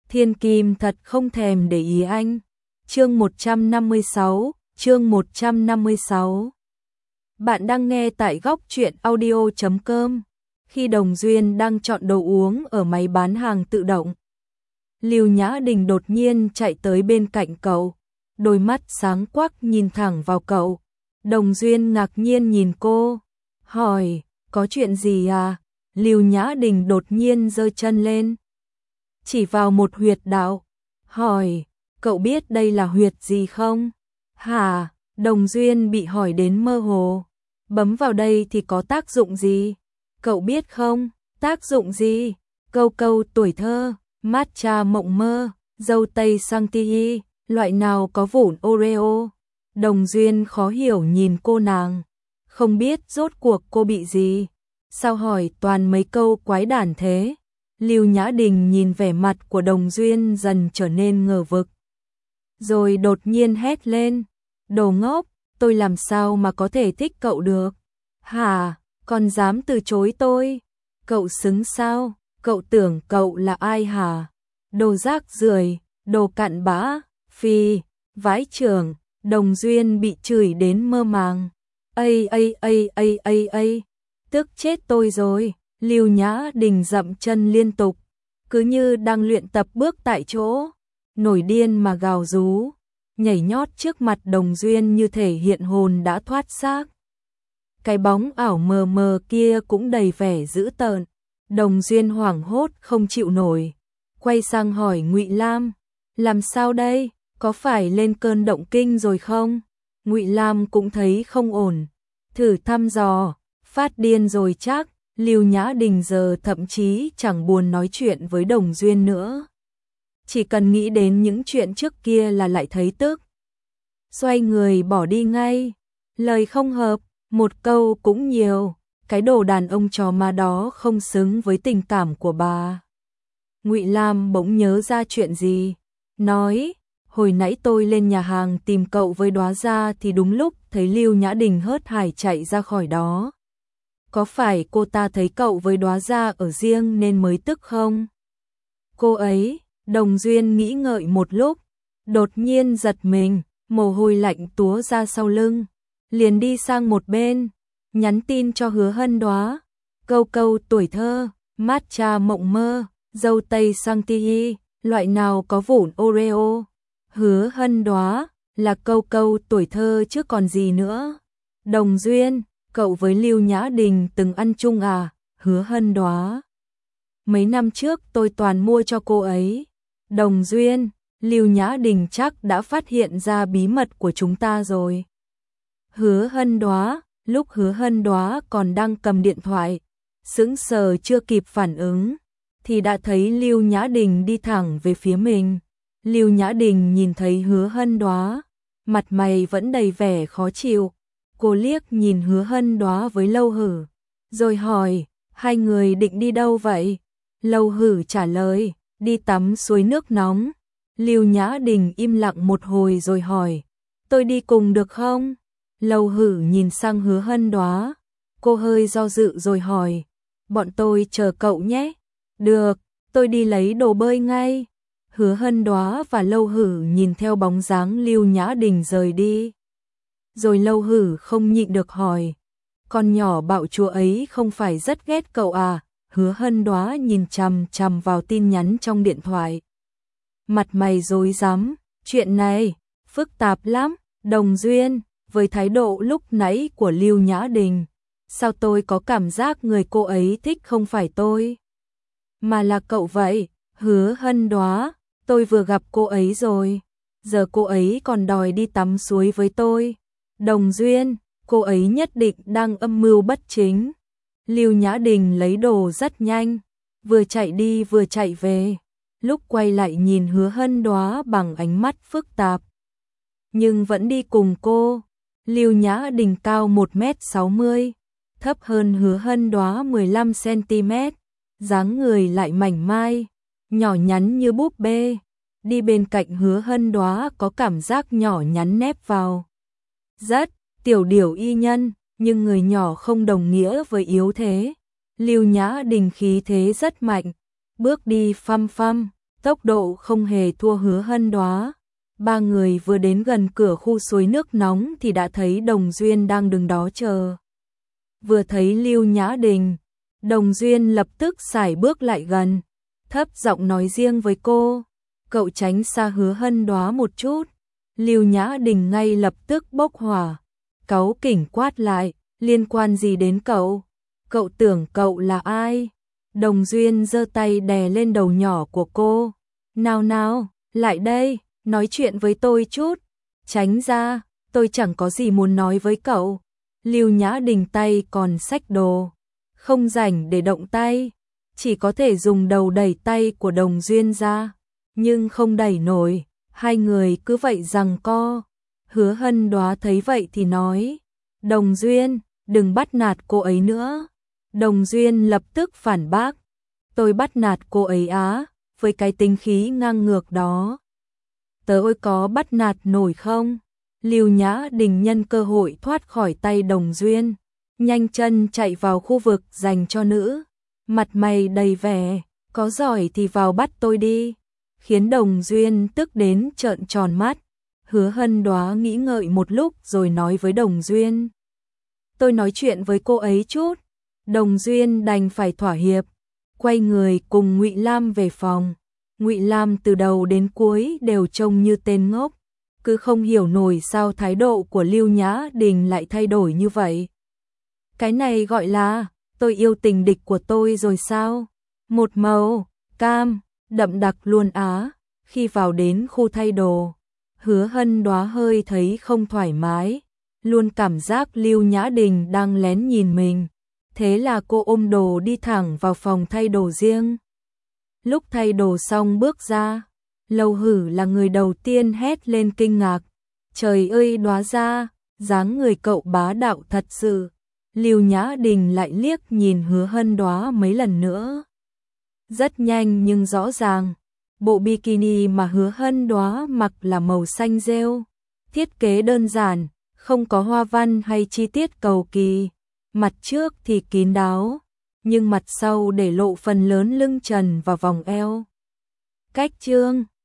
Thiên Kim thật không thèm để ý anh. Chương 156, chương 156. Bạn đang nghe tại góc truyện audio.com. Khi Đồng Duyên đang chọn đồ uống ở máy bán hàng tự động, Lưu Nhã Đình đột nhiên chạy tới bên cạnh cậu, đôi mắt sáng quắc nhìn thẳng vào cậu. Đồng Duyên ngạc nhiên nhìn cô, hỏi, có chuyện gì à? Lưu Nhã Đình đột nhiên giơ chân lên, chỉ vào một huyệt đạo, hỏi, cậu biết đây là huyệt gì không? Hả? Đồng Duyên bị hỏi đến mơ hồ. Bấm vào đây thì có tác dụng gì? Cậu biết không? Tác dụng gì? Câu câu tuổi thơ, matcha mộng mơ, dâu tây Chantilly, loại nào có vụn Oreo? Đồng Duyên khó hiểu nhìn cô nàng, không biết rốt cuộc cô bị gì. Sao hỏi toàn mấy câu quái đản thế? Lưu Nhã Đình nhìn vẻ mặt của Đồng Duyên dần trở nên ngờ vực, rồi đột nhiên hét lên, đồ ngốc, tôi làm sao mà có thể thích cậu được? Hả, còn dám từ chối tôi? Cậu xứng sao? Cậu tưởng cậu là ai hả? Đồ rác rưởi, đồ cặn bã, phi, vãi chưởng. Đồng Duyên bị chửi đến mơ màng. Tức chết tôi rồi. Lưu Nhã Đình dậm chân liên tục, cứ như đang luyện tập bước tại chỗ, nổi điên mà gào rú, nhảy nhót trước mặt Đồng Duyên như thể hiện hồn đã thoát xác. Cái bóng ảo mờ mờ kia cũng đầy vẻ dữ tợn. Đồng Duyên hoảng hốt không chịu nổi, quay sang hỏi Ngụy Lam, làm sao đây, có phải lên cơn động kinh rồi không? Ngụy Lam cũng thấy không ổn, thử thăm dò, phát điên rồi chắc. Lưu Nhã Đình giờ thậm chí chẳng buồn nói chuyện với Đồng Duyên nữa, chỉ cần nghĩ đến những chuyện trước kia là lại thấy tức. Xoay người bỏ đi ngay, lời không hợp, một câu cũng nhiều, cái đồ đàn ông chó má đó không xứng với tình cảm của bà. Ngụy Lam bỗng nhớ ra chuyện gì, nói, hồi nãy tôi lên nhà hàng tìm cậu với Đóa Gia thì đúng lúc thấy Lưu Nhã Đình hớt hải chạy ra khỏi đó. Có phải cô ta thấy cậu với Đóa Gia ở riêng nên mới tức không? Cô ấy, Đồng Duyên nghĩ ngợi một lúc, đột nhiên giật mình, mồ hôi lạnh túa ra sau lưng, liền đi sang một bên, nhắn tin cho Hứa Hân Đóa, câu câu tuổi thơ, matcha mộng mơ, dâu tây Chantilly, loại nào có vụn Oreo? Hứa Hân Đóa, là câu câu tuổi thơ chứ còn gì nữa. Đồng Duyên, cậu với Lưu Nhã Đình từng ăn chung à? Hứa Hân Đóa, mấy năm trước tôi toàn mua cho cô ấy. Đồng Duyên, Lưu Nhã Đình chắc đã phát hiện ra bí mật của chúng ta rồi. Hứa Hân Đóa, lúc Hứa Hân Đóa còn đang cầm điện thoại, sững sờ chưa kịp phản ứng, thì đã thấy Lưu Nhã Đình đi thẳng về phía mình. Lưu Nhã Đình nhìn thấy Hứa Hân Đóa, mặt mày vẫn đầy vẻ khó chịu. Cô liếc nhìn Hứa Hân Đóa với Lâu Hử, rồi hỏi, hai người định đi đâu vậy? Lâu Hử trả lời, đi tắm suối nước nóng. Lưu Nhã Đình im lặng một hồi rồi hỏi, tôi đi cùng được không? Lâu Hử nhìn sang Hứa Hân Đóa, cô hơi do dự rồi hỏi, bọn tôi chờ cậu nhé. Được, tôi đi lấy đồ bơi ngay. Hứa Hân Đóa và Lâu Hử nhìn theo bóng dáng Lưu Nhã Đình rời đi. Rồi Lâu Hử không nhịn được hỏi, con nhỏ bạo chúa ấy không phải rất ghét cậu à? Hứa Hân Đóa nhìn chằm chằm vào tin nhắn trong điện thoại, mặt mày rối rắm, chuyện này phức tạp lắm. Đồng Duyên, với thái độ lúc nãy của Lưu Nhã Đình, sao tôi có cảm giác người cô ấy thích không phải tôi, mà là cậu vậy? Hứa Hân Đóa, tôi vừa gặp cô ấy rồi, giờ cô ấy còn đòi đi tắm suối với tôi. Đồng Duyên, cô ấy nhất định đang âm mưu bất chính. Lưu Nhã Đình lấy đồ rất nhanh, vừa chạy đi vừa chạy về, lúc quay lại nhìn Hứa Hân Đóa bằng ánh mắt phức tạp, nhưng vẫn đi cùng cô. Lưu Nhã Đình cao 1m60, thấp hơn Hứa Hân Đóa 15cm, dáng người lại mảnh mai, nhỏ nhắn như búp bê. Đi bên cạnh Hứa Hân Đóa có cảm giác nhỏ nhắn nép vào. Rất tiểu điểu y nhân, nhưng người nhỏ không đồng nghĩa với yếu thế. Lưu Nhã Đình khí thế rất mạnh, bước đi phăm phăm, tốc độ không hề thua Hứa Hân Đoá. Ba người vừa đến gần cửa khu suối nước nóng thì đã thấy Đồng Duyên đang đứng đó chờ. Vừa thấy Lưu Nhã Đình, Đồng Duyên lập tức sải bước lại gần, thấp giọng nói riêng với cô, cậu tránh xa Hứa Hân Đoá một chút. Lưu Nhã Đình ngay lập tức bốc hỏa, cáu kỉnh quát lại, liên quan gì đến cậu? Cậu tưởng cậu là ai? Đồng Duyên giơ tay đè lên đầu nhỏ của cô. Nào nào, lại đây, nói chuyện với tôi chút. Tránh ra, tôi chẳng có gì muốn nói với cậu. Lưu Nhã Đình tay còn xách đồ, không rảnh để động tay, chỉ có thể dùng đầu đẩy tay của Đồng Duyên ra, nhưng không đẩy nổi, hai người cứ vậy giằng co. Hứa Hân Đoá thấy vậy thì nói, Đồng Duyên, đừng bắt nạt cô ấy nữa. Đồng Duyên lập tức phản bác, tôi bắt nạt cô ấy á, với cái tính khí ngang ngược đó. Tớ ơi có bắt nạt nổi không? Lưu Nhã Đình nhân cơ hội thoát khỏi tay Đồng Duyên, nhanh chân chạy vào khu vực dành cho nữ, mặt mày đầy vẻ, có giỏi thì vào bắt tôi đi, khiến Đồng Duyên tức đến trợn tròn mắt. Hứa Hân Đoá nghĩ ngợi một lúc rồi nói với Đồng Duyên, tôi nói chuyện với cô ấy chút. Đồng Duyên đành phải thỏa hiệp, quay người cùng Ngụy Lam về phòng. Ngụy Lam từ đầu đến cuối đều trông như tên ngốc, cứ không hiểu nổi sao thái độ của Lưu Nhã Đình lại thay đổi như vậy. Cái này gọi là, tôi yêu tình địch của tôi rồi sao? Một màu, cam, đậm đặc luôn á. Khi vào đến khu thay đồ, Hứa Hân Đoá hơi thấy không thoải mái, luôn cảm giác Lưu Nhã Đình đang lén nhìn mình. Thế là cô ôm đồ đi thẳng vào phòng thay đồ riêng. Lúc thay đồ xong bước ra, Lâu Hử là người đầu tiên hét lên kinh ngạc. Trời ơi Đoá ra, dáng người cậu bá đạo thật sự. Lưu Nhã Đình lại liếc nhìn Hứa Hân Đoá mấy lần nữa. Rất nhanh nhưng rõ ràng, bộ bikini mà Hứa Hân Đoá mặc là màu xanh rêu. Thiết kế đơn giản, không có hoa văn hay chi tiết cầu kỳ. Mặt trước thì kín đáo, nhưng mặt sau để lộ phần lớn lưng trần và vòng eo. Cách chương